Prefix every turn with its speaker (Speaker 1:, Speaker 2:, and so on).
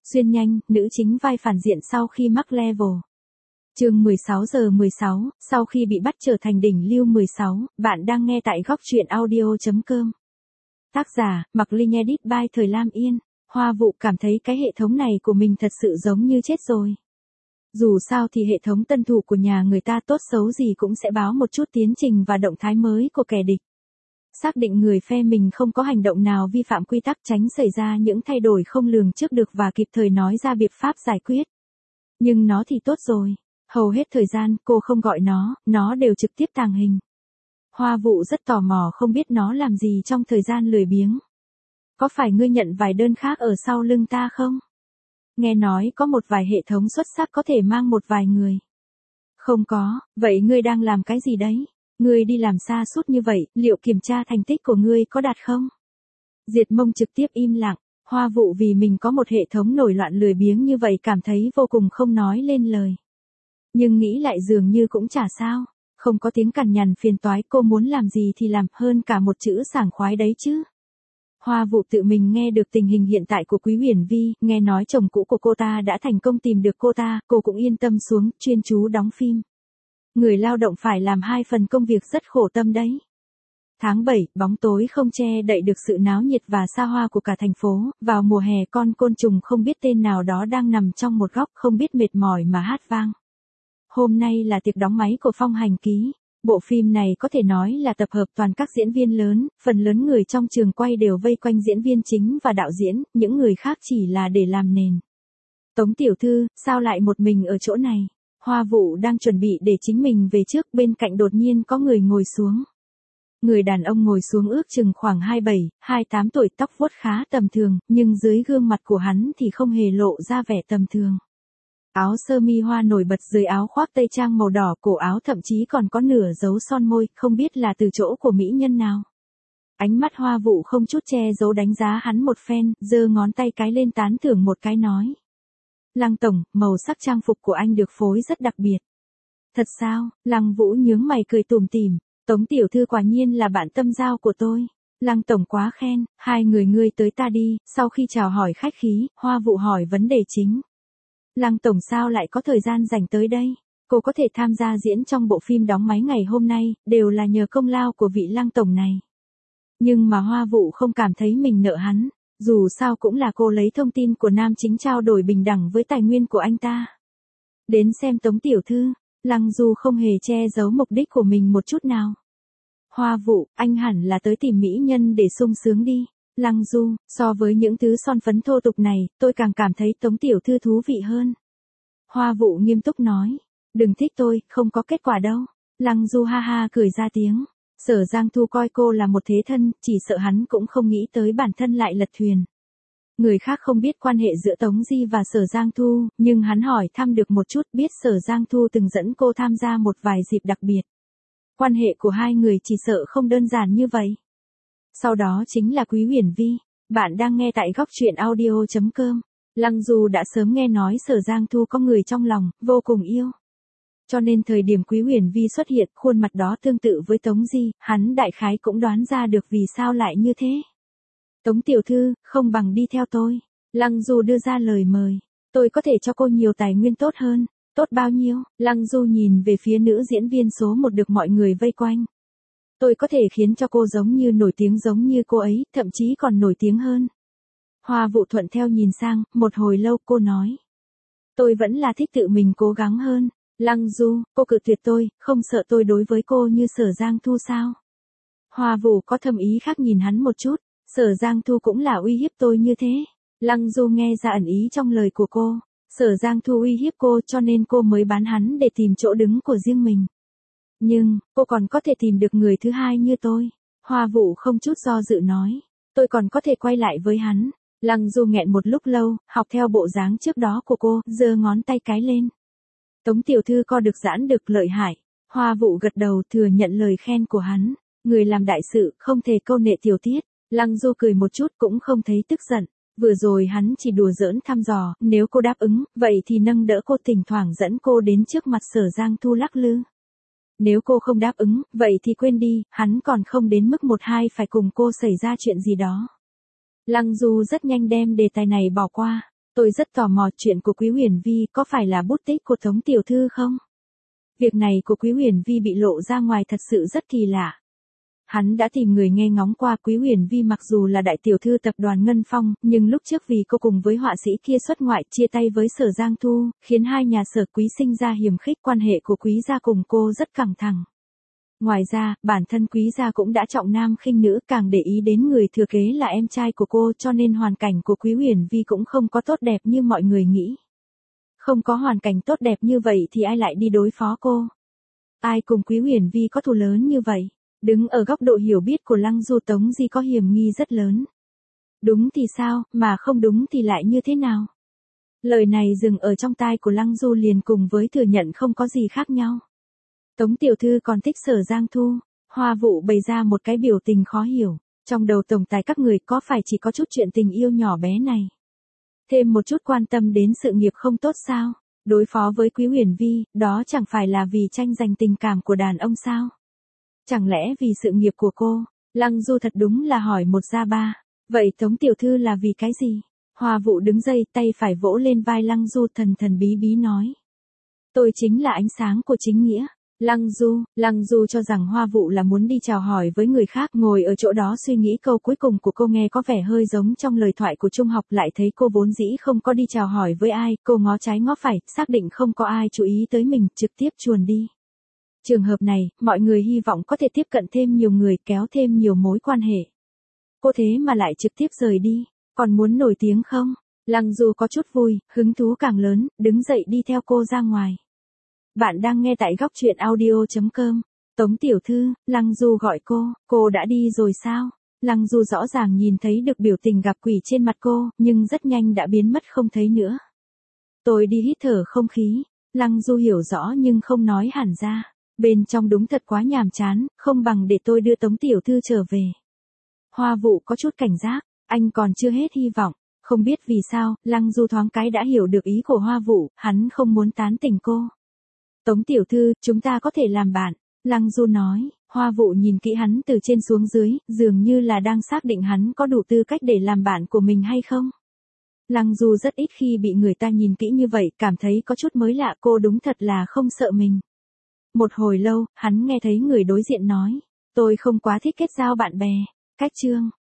Speaker 1: Xuyên nhanh, nữ chính vai phản diện sau khi mắc level. Chương 16:16, sau khi bị bắt trở thành đỉnh lưu 16, bạn đang nghe tại góc truyện audio.com. Tác giả, Mặc Linh Edit by Thời Lam Yên. Hoa Vụ cảm thấy cái hệ thống này của mình thật sự giống như chết rồi. Dù sao thì hệ thống tân thủ của nhà người ta tốt xấu gì cũng sẽ báo một chút tiến trình và động thái mới của kẻ địch. Xác định người phe mình không có hành động nào vi phạm quy tắc, tránh xảy ra những thay đổi không lường trước được và kịp thời nói ra biện pháp giải quyết. Nhưng nó thì tốt rồi. Hầu hết thời gian cô không gọi nó đều trực tiếp tàng hình. Hoa Vụ rất tò mò không biết nó làm gì trong thời gian lười biếng. Có phải ngươi nhận vài đơn khác ở sau lưng ta không? Nghe nói có một vài hệ thống xuất sắc có thể mang một vài người. Không có, vậy ngươi đang làm cái gì đấy? Ngươi đi làm xa suốt như vậy, liệu kiểm tra thành tích của ngươi có đạt không? Diệt Mông trực tiếp im lặng. Hoa Vụ vì mình có một hệ thống nổi loạn lười biếng như vậy cảm thấy vô cùng không nói lên lời. Nhưng nghĩ lại dường như cũng chả sao. Không có tiếng cằn nhằn phiền toái, cô muốn làm gì thì làm, hơn cả một chữ sảng khoái đấy chứ. Hoa Vụ tự mình nghe được tình hình hiện tại của Quý Huyền Vi, nghe nói chồng cũ của cô ta đã thành công tìm được cô cũng yên tâm xuống, chuyên chú đóng phim. Người lao động phải làm 2 phần công việc rất khổ tâm đấy. Tháng 7, bóng tối không che đậy được sự náo nhiệt và xa hoa của cả thành phố, vào mùa hè con côn trùng không biết tên nào đó đang nằm trong một góc không biết mệt mỏi mà hát vang. Hôm nay là tiệc đóng máy của Phong Hành Ký. Bộ phim này có thể nói là tập hợp toàn các diễn viên lớn, phần lớn người trong trường quay đều vây quanh diễn viên chính và đạo diễn, những người khác chỉ là để làm nền. Tống tiểu thư, sao lại một mình ở chỗ này? Hoa Vụ đang chuẩn bị để chính mình về trước, bên cạnh đột nhiên có người ngồi xuống. Người đàn ông ngồi xuống ước chừng khoảng 27, 28 tuổi, tóc vuốt khá tầm thường, nhưng dưới gương mặt của hắn thì không hề lộ ra vẻ tầm thường. Áo sơ mi hoa nổi bật dưới áo khoác tây trang màu đỏ, cổ áo thậm chí còn có nửa dấu son môi, không biết là từ chỗ của mỹ nhân nào. Ánh mắt Hoa Vụ không chút che giấu đánh giá hắn một phen, giơ ngón tay cái lên tán thưởng một cái nói. Lăng tổng, màu sắc trang phục của anh được phối rất đặc biệt. Thật sao? Lăng Vũ nhướng mày cười tủm tỉm. Tống tiểu thư quả nhiên là bạn tâm giao của tôi. Lăng tổng quá khen, hai người ngươi tới ta đi. Sau khi chào hỏi khách khí, Hoa Vụ hỏi vấn đề chính. Lăng tổng sao lại có thời gian dành tới đây? Cô có thể tham gia diễn trong bộ phim đóng máy ngày hôm nay, đều là nhờ công lao của vị Lăng tổng này. Nhưng mà Hoa Vụ không cảm thấy mình nợ hắn. Dù sao cũng là cô lấy thông tin của nam chính trao đổi bình đẳng với tài nguyên của anh ta. Đến xem Tống tiểu thư. Lăng Du không hề che giấu mục đích của mình một chút nào. Hoa Vụ, anh hẳn là tới tìm mỹ nhân để sung sướng đi. Lăng Du, so với những thứ son phấn thô tục này, tôi càng cảm thấy Tống tiểu thư thú vị hơn. Hoa Vụ nghiêm túc nói. Đừng thích tôi, không có kết quả đâu. Lăng Du ha ha cười ra tiếng. Sở Giang Thu coi cô là một thế thân, chỉ sợ hắn cũng không nghĩ tới bản thân lại lật thuyền. Người khác không biết quan hệ giữa Tống Di và Sở Giang Thu, nhưng hắn hỏi thăm được một chút, biết Sở Giang Thu từng dẫn cô tham gia một vài dịp đặc biệt. Quan hệ của hai người chỉ sợ không đơn giản như vậy. Sau đó chính là Quý Huyền Vi. Bạn đang nghe tại góc truyện audio.com. Lăng Du đã sớm nghe nói Sở Giang Thu có người trong lòng, vô cùng yêu. Cho nên thời điểm Quý Huyền Vi xuất hiện, khuôn mặt đó tương tự với Tống Di, hắn đại khái cũng đoán ra được vì sao lại như thế. Tống tiểu thư, không bằng đi theo tôi. Lăng Du đưa ra lời mời. Tôi có thể cho cô nhiều tài nguyên tốt hơn. Tốt bao nhiêu? Lăng Du nhìn về phía nữ diễn viên số 1 được mọi người vây quanh. Tôi có thể khiến cho cô giống như nổi tiếng giống như cô ấy, thậm chí còn nổi tiếng hơn. Hoa Vụ thuận theo nhìn sang, một hồi lâu cô nói. Tôi vẫn là thích tự mình cố gắng hơn. Lăng Du, cô cự tuyệt tôi, không sợ tôi đối với cô như Sở Giang Thu sao? Hoa Vụ có thâm ý khác nhìn hắn một chút. Sở Giang Thu cũng là uy hiếp tôi như thế. Lăng Du nghe ra ẩn ý trong lời của cô. Sở Giang Thu uy hiếp cô cho nên cô mới bán hắn để tìm chỗ đứng của riêng mình. Nhưng, cô còn có thể tìm được người thứ hai như tôi. Hoa Vụ không chút do dự nói. Tôi còn có thể quay lại với hắn. Lăng Du nghẹn một lúc lâu, học theo bộ dáng trước đó của cô, giơ ngón tay cái lên. Tống tiểu thư co được giãn được lợi hại. Hoa Vụ gật đầu thừa nhận lời khen của hắn. Người làm đại sự không thể câu nệ tiểu tiết. Lăng Du cười một chút cũng không thấy tức giận. Vừa rồi hắn chỉ đùa giỡn thăm dò, nếu cô đáp ứng, vậy thì nâng đỡ cô, thỉnh thoảng dẫn cô đến trước mặt Sở Giang Thu lắc lư. Nếu cô không đáp ứng, vậy thì quên đi, hắn còn không đến mức 1-2 phải cùng cô xảy ra chuyện gì đó. Lăng Du rất nhanh đem đề tài này bỏ qua. Tôi rất tò mò chuyện của Quý Huyền Vi có phải là bút tích của Tống tiểu thư không? Việc này của Quý Huyền Vi bị lộ ra ngoài thật sự rất kỳ lạ. Hắn đã tìm người nghe ngóng qua. Quý Huyền Vi mặc dù là đại tiểu thư tập đoàn Ngân Phong, nhưng lúc trước vì cô cùng với họa sĩ kia xuất ngoại chia tay với Sở Giang Thu, khiến hai nhà Sở Quý sinh ra hiềm khích, quan hệ của Quý gia cùng cô rất căng thẳng. Ngoài ra, bản thân Quý gia cũng đã trọng nam khinh nữ, càng để ý đến người thừa kế là em trai của cô, cho nên hoàn cảnh của Quý Huyền Vi cũng không có tốt đẹp như mọi người nghĩ. Không có hoàn cảnh tốt đẹp như vậy thì ai lại đi đối phó cô? Ai cùng Quý Huyền Vi có thù lớn như vậy? Đứng ở góc độ hiểu biết của Lăng Du, Tống Di có hiểm nghi rất lớn. Đúng thì sao, mà không đúng thì lại như thế nào? Lời này dừng ở trong tai của Lăng Du liền cùng với thừa nhận không có gì khác nhau. Tống tiểu thư còn thích Sở Giang Thu. Hoa Vụ bày ra một cái biểu tình khó hiểu. Trong đầu tổng tài các người có phải chỉ có chút chuyện tình yêu nhỏ bé này? Thêm một chút quan tâm đến sự nghiệp không tốt sao? Đối phó với Quý Huyền Vi, đó chẳng phải là vì tranh giành tình cảm của đàn ông sao? Chẳng lẽ vì sự nghiệp của cô? Lăng Du thật đúng là hỏi một ra ba. Vậy Tống tiểu thư là vì cái gì? Hoa Vụ đứng dậy, tay phải vỗ lên vai Lăng Du, thần thần bí bí nói. Tôi chính là ánh sáng của chính nghĩa. Lăng Du cho rằng Hoa Vụ là muốn đi chào hỏi với người khác, ngồi ở chỗ đó suy nghĩ câu cuối cùng của cô nghe có vẻ hơi giống trong lời thoại của trung học, lại thấy cô vốn dĩ không có đi chào hỏi với ai, cô ngó trái ngó phải, xác định không có ai chú ý tới mình, trực tiếp chuồn đi. Trường hợp này, mọi người hy vọng có thể tiếp cận thêm nhiều người, kéo thêm nhiều mối quan hệ. Cô thế mà lại trực tiếp rời đi, còn muốn nổi tiếng không? Lăng Du có chút vui, hứng thú càng lớn, đứng dậy đi theo cô ra ngoài. Bạn đang nghe tại góc truyện audio.com. Tống tiểu thư, Lăng Du gọi cô đã đi rồi sao? Lăng Du rõ ràng nhìn thấy được biểu tình gặp quỷ trên mặt cô, nhưng rất nhanh đã biến mất không thấy nữa. Tôi đi hít thở không khí. Lăng Du hiểu rõ nhưng không nói hẳn ra. Bên trong đúng thật quá nhàm chán, không bằng để tôi đưa Tống tiểu thư trở về. Hoa Vụ có chút cảnh giác, anh còn chưa hết hy vọng. Không biết vì sao, Lăng Du thoáng cái đã hiểu được ý của Hoa Vụ, hắn không muốn tán tỉnh cô. Tống tiểu thư, chúng ta có thể làm bạn. Lăng Du nói. Hoa Vụ nhìn kỹ hắn từ trên xuống dưới, dường như là đang xác định hắn có đủ tư cách để làm bạn của mình hay không. Lăng Du rất ít khi bị người ta nhìn kỹ như vậy, cảm thấy có chút mới lạ, cô đúng thật là không sợ mình. Một hồi lâu, hắn nghe thấy người đối diện nói. Tôi không quá thích kết giao bạn bè. Cách chương.